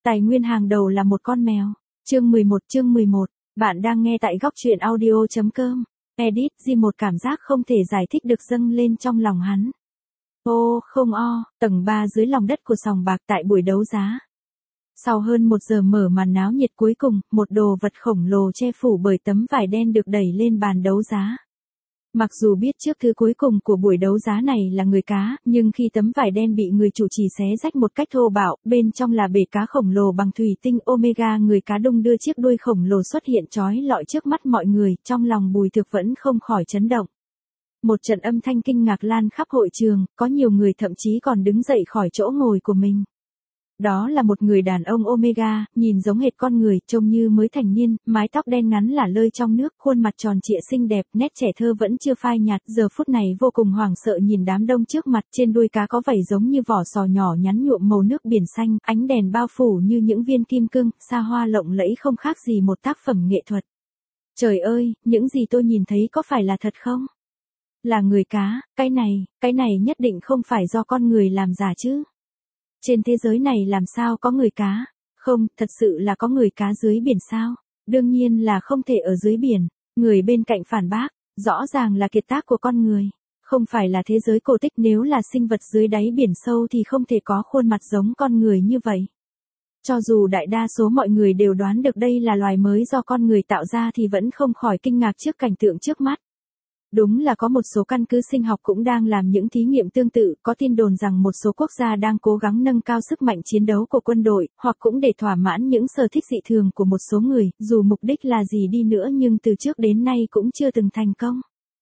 Tài nguyên hàng đầu là một con mèo. Chương 11. Bạn đang nghe tại góc truyện audio.com. Edit Di, một cảm giác không thể giải thích được dâng lên trong lòng hắn. Ô không o, tầng 3 dưới lòng đất của sòng bạc tại buổi đấu giá. Sau hơn 1 giờ mở màn náo nhiệt, cuối cùng, một đồ vật khổng lồ che phủ bởi tấm vải đen được đẩy lên bàn đấu giá. Mặc dù biết trước thứ cuối cùng của buổi đấu giá này là người cá, nhưng khi tấm vải đen bị người chủ trì xé rách một cách thô bạo, bên trong là bể cá khổng lồ bằng thủy tinh Omega, người cá đung đưa chiếc đuôi khổng lồ xuất hiện chói lọi trước mắt mọi người, trong lòng Bùi Thực vẫn không khỏi chấn động. Một trận âm thanh kinh ngạc lan khắp hội trường, có nhiều người thậm chí còn đứng dậy khỏi chỗ ngồi của mình. Đó là một người đàn ông Omega, nhìn giống hệt con người, trông như mới thành niên, mái tóc đen ngắn lả lơi trong nước, khuôn mặt tròn trịa xinh đẹp, nét trẻ thơ vẫn chưa phai nhạt, giờ phút này vô cùng hoảng sợ nhìn đám đông trước mặt, trên đuôi cá có vảy giống như vỏ sò nhỏ nhắn nhuộm màu nước biển xanh, ánh đèn bao phủ như những viên kim cương, xa hoa lộng lẫy không khác gì một tác phẩm nghệ thuật. Trời ơi, những gì tôi nhìn thấy có phải là thật không? Là người cá, cái này nhất định không phải do con người làm giả chứ. Trên thế giới này làm sao có người cá? Không, thật sự là có người cá dưới biển sao? Đương nhiên là không thể ở dưới biển. Người bên cạnh phản bác, rõ ràng là kiệt tác của con người. Không phải là thế giới cổ tích, nếu là sinh vật dưới đáy biển sâu thì không thể có khuôn mặt giống con người như vậy. Cho dù đại đa số mọi người đều đoán được đây là loài mới do con người tạo ra thì vẫn không khỏi kinh ngạc trước cảnh tượng trước mắt. Đúng là có một số căn cứ sinh học cũng đang làm những thí nghiệm tương tự, có tin đồn rằng một số quốc gia đang cố gắng nâng cao sức mạnh chiến đấu của quân đội, hoặc cũng để thỏa mãn những sở thích dị thường của một số người, dù mục đích là gì đi nữa nhưng từ trước đến nay cũng chưa từng thành công.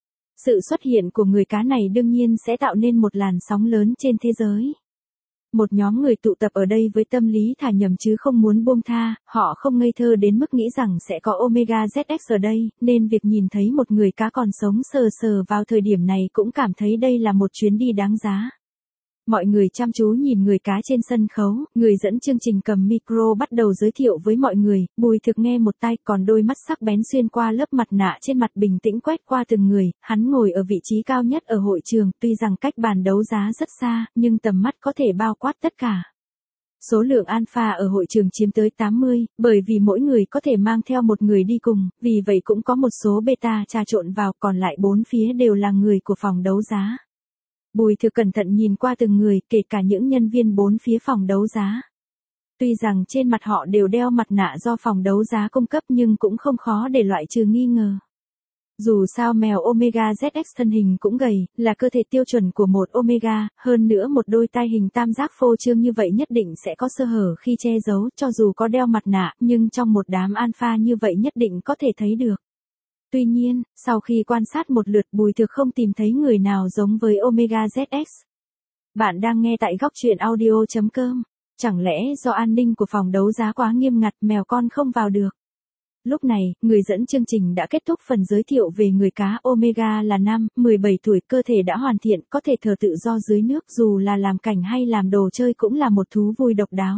Sự xuất hiện của người cá này đương nhiên sẽ tạo nên một làn sóng lớn trên thế giới. Một nhóm người tụ tập ở đây với tâm lý thả nhầm chứ không muốn buông tha, họ không ngây thơ đến mức nghĩ rằng sẽ có Omega ZX ở đây, nên việc nhìn thấy một người cá còn sống sờ sờ vào thời điểm này cũng cảm thấy đây là một chuyến đi đáng giá. Mọi người chăm chú nhìn người cá trên sân khấu, người dẫn chương trình cầm micro bắt đầu giới thiệu với mọi người, Bùi Thực nghe một tai, còn đôi mắt sắc bén xuyên qua lớp mặt nạ trên mặt bình tĩnh quét qua từng người, hắn ngồi ở vị trí cao nhất ở hội trường, tuy rằng cách bàn đấu giá rất xa, nhưng tầm mắt có thể bao quát tất cả. Số lượng alpha ở hội trường chiếm tới 80, bởi vì mỗi người có thể mang theo một người đi cùng, vì vậy cũng có một số beta trà trộn vào, còn lại 4 phía đều là người của phòng đấu giá. Bùi Thực cẩn thận nhìn qua từng người, kể cả những nhân viên 4 phía phòng đấu giá. Tuy rằng trên mặt họ đều đeo mặt nạ do phòng đấu giá cung cấp nhưng cũng không khó để loại trừ nghi ngờ. Dù sao mèo Omega ZX thân hình cũng gầy, là cơ thể tiêu chuẩn của một Omega, hơn nữa một đôi tai hình tam giác phô trương như vậy nhất định sẽ có sơ hở khi che giấu, cho dù có đeo mặt nạ, nhưng trong một đám alpha như vậy nhất định có thể thấy được. Tuy nhiên, sau khi quan sát một lượt, Bùi Thực không tìm thấy người nào giống với Omega ZX. Bạn đang nghe tại góc truyện audio.com. Chẳng lẽ do an ninh của phòng đấu giá quá nghiêm ngặt, mèo con không vào được? Lúc này, người dẫn chương trình đã kết thúc phần giới thiệu về người cá. Omega là nam, 17 tuổi, cơ thể đã hoàn thiện, có thể thở tự do dưới nước, dù là làm cảnh hay làm đồ chơi cũng là một thú vui độc đáo.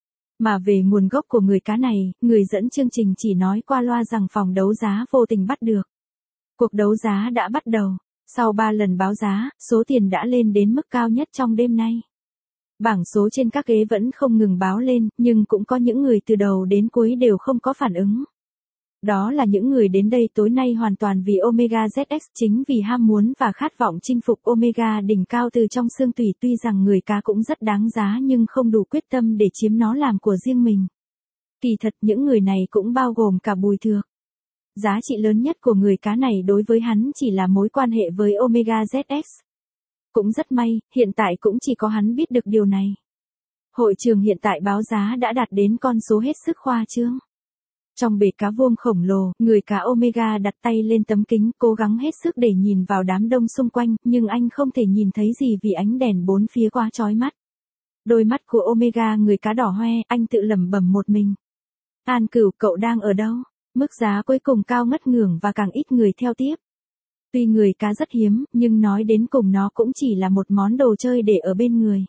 Mà về nguồn gốc của người cá này, người dẫn chương trình chỉ nói qua loa rằng phòng đấu giá vô tình bắt được. Cuộc đấu giá đã bắt đầu. Sau 3 lần báo giá, số tiền đã lên đến mức cao nhất trong đêm nay. Bảng số trên các ghế vẫn không ngừng báo lên, nhưng cũng có những người từ đầu đến cuối đều không có phản ứng. Đó là những người đến đây tối nay hoàn toàn vì Omega ZX, chính vì ham muốn và khát vọng chinh phục Omega đỉnh cao từ trong xương tủy. Tuy rằng người cá cũng rất đáng giá nhưng không đủ quyết tâm để chiếm nó làm của riêng mình. Kỳ thật những người này cũng bao gồm cả Bùi Thực. Giá trị lớn nhất của người cá này đối với hắn chỉ là mối quan hệ với Omega ZX. Cũng rất may, hiện tại cũng chỉ có hắn biết được điều này. Hội trường hiện tại báo giá đã đạt đến con số hết sức khoa trương. Trong bể cá vuông khổng lồ, người cá Omega đặt tay lên tấm kính, cố gắng hết sức để nhìn vào đám đông xung quanh, nhưng anh không thể nhìn thấy gì vì ánh đèn 4 phía quá chói mắt. Đôi mắt của Omega người cá đỏ hoe, anh tự lẩm bẩm một mình. An Cửu, cậu đang ở đâu? Mức giá cuối cùng cao ngất ngưởng và càng ít người theo tiếp. Tuy người cá rất hiếm, nhưng nói đến cùng nó cũng chỉ là một món đồ chơi để ở bên người.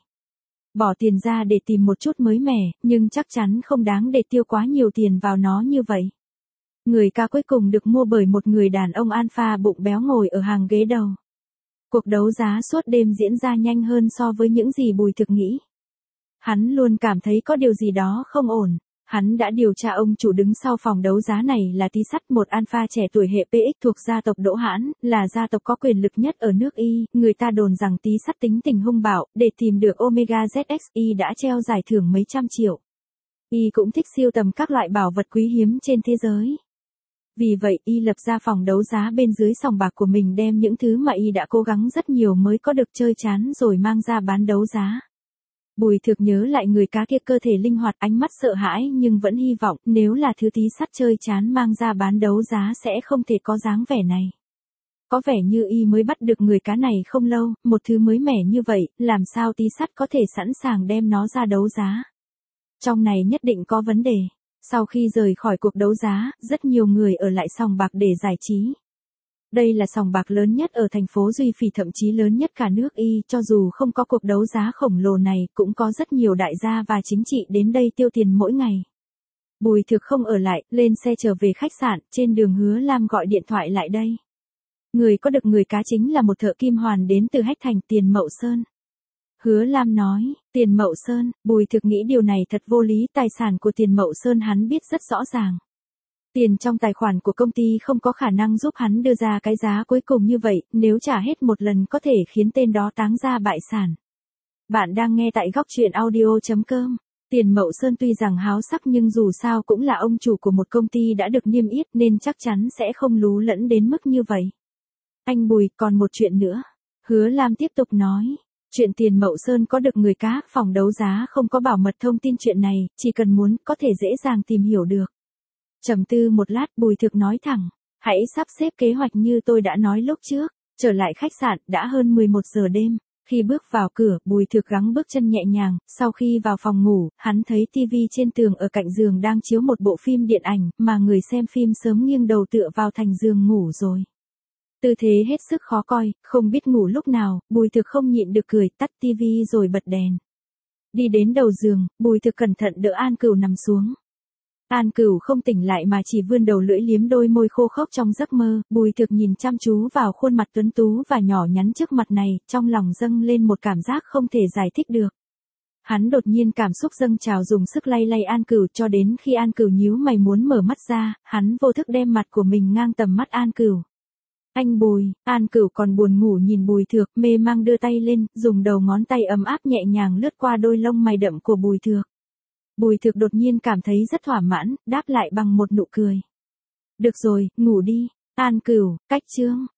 Bỏ tiền ra để tìm một chút mới mẻ, nhưng chắc chắn không đáng để tiêu quá nhiều tiền vào nó như vậy. Người cá cuối cùng được mua bởi một người đàn ông alpha bụng béo ngồi ở hàng ghế đầu. Cuộc đấu giá suốt đêm diễn ra nhanh hơn so với những gì Bùi Thực nghĩ. Hắn luôn cảm thấy có điều gì đó không ổn. Hắn đã điều tra ông chủ đứng sau phòng đấu giá này là Tí Sắt, một alpha trẻ tuổi hệ PX thuộc gia tộc Đỗ Hãn, là gia tộc có quyền lực nhất ở nước Y. Người ta đồn rằng Tí Sắt tính tình hung bạo, để tìm được Omega ZX, Y đã treo giải thưởng mấy trăm triệu. Y cũng thích sưu tầm các loại bảo vật quý hiếm trên thế giới. Vì vậy, Y lập ra phòng đấu giá bên dưới sòng bạc của mình, đem những thứ mà Y đã cố gắng rất nhiều mới có được chơi chán rồi mang ra bán đấu giá. Bùi Thực nhớ lại người cá kia, cơ thể linh hoạt, ánh mắt sợ hãi nhưng vẫn hy vọng, nếu là thứ Tí Sắt chơi chán mang ra bán đấu giá sẽ không thể có dáng vẻ này. Có vẻ như Y mới bắt được người cá này không lâu, một thứ mới mẻ như vậy, làm sao Tí Sắt có thể sẵn sàng đem nó ra đấu giá. Trong này nhất định có vấn đề. Sau khi rời khỏi cuộc đấu giá, rất nhiều người ở lại sòng bạc để giải trí. Đây là sòng bạc lớn nhất ở thành phố Duy Phỉ, thậm chí lớn nhất cả nước Y. Cho dù không có cuộc đấu giá khổng lồ này, cũng có rất nhiều đại gia và chính trị đến đây tiêu tiền mỗi ngày. Bùi Thực không ở lại, lên xe trở về khách sạn. Trên đường Hứa Lam gọi điện thoại lại đây. Người có được người cá chính là một thợ kim hoàn đến từ Hách Thành, Tiền Mậu Sơn. Hứa Lam nói, Tiền Mậu Sơn. Bùi Thực nghĩ điều này thật vô lý, tài sản của Tiền Mậu Sơn hắn biết rất rõ ràng. Tiền trong tài khoản của công ty không có khả năng giúp hắn đưa ra cái giá cuối cùng như vậy, nếu trả hết một lần có thể khiến tên đó táng ra bại sản. Bạn đang nghe tại góc truyện audio.com. Tiền Mậu Sơn tuy rằng háo sắc nhưng dù sao cũng là ông chủ của một công ty đã được niêm yết nên chắc chắn sẽ không lú lẫn đến mức như vậy. Anh Bùi, còn một chuyện nữa. Hứa Lam tiếp tục nói. Chuyện Tiền Mậu Sơn có được người cá, phòng đấu giá không có bảo mật thông tin chuyện này, chỉ cần muốn, có thể dễ dàng tìm hiểu được. Trầm tư một lát, Bùi Thực nói thẳng, hãy sắp xếp kế hoạch như tôi đã nói lúc trước. Trở lại khách sạn, đã hơn 11 giờ đêm. Khi bước vào cửa, Bùi Thực gắng bước chân nhẹ nhàng, sau khi vào phòng ngủ, hắn thấy tivi trên tường ở cạnh giường đang chiếu một bộ phim điện ảnh, mà người xem phim sớm nghiêng đầu tựa vào thành giường ngủ rồi. Tư thế hết sức khó coi, không biết ngủ lúc nào, Bùi Thực không nhịn được cười, tắt tivi rồi bật đèn. Đi đến đầu giường, Bùi Thực cẩn thận đỡ An Cửu nằm xuống. An Cửu không tỉnh lại mà chỉ vươn đầu lưỡi liếm đôi môi khô khốc trong giấc mơ. Bùi Thực nhìn chăm chú vào khuôn mặt tuấn tú và nhỏ nhắn trước mặt này, trong lòng dâng lên một cảm giác không thể giải thích được. Hắn đột nhiên cảm xúc dâng trào, dùng sức lay lay An Cửu cho đến khi An Cửu nhíu mày muốn mở mắt ra, hắn vô thức đem mặt của mình ngang tầm mắt An Cửu. Anh Bùi. An Cửu còn buồn ngủ nhìn Bùi Thực, mê mang đưa tay lên, dùng đầu ngón tay ấm áp nhẹ nhàng lướt qua đôi lông mày đậm của Bùi Thực. Bùi Thực đột nhiên cảm thấy rất thỏa mãn, đáp lại bằng một nụ cười. Được rồi, ngủ đi. An Cửu, cách chương.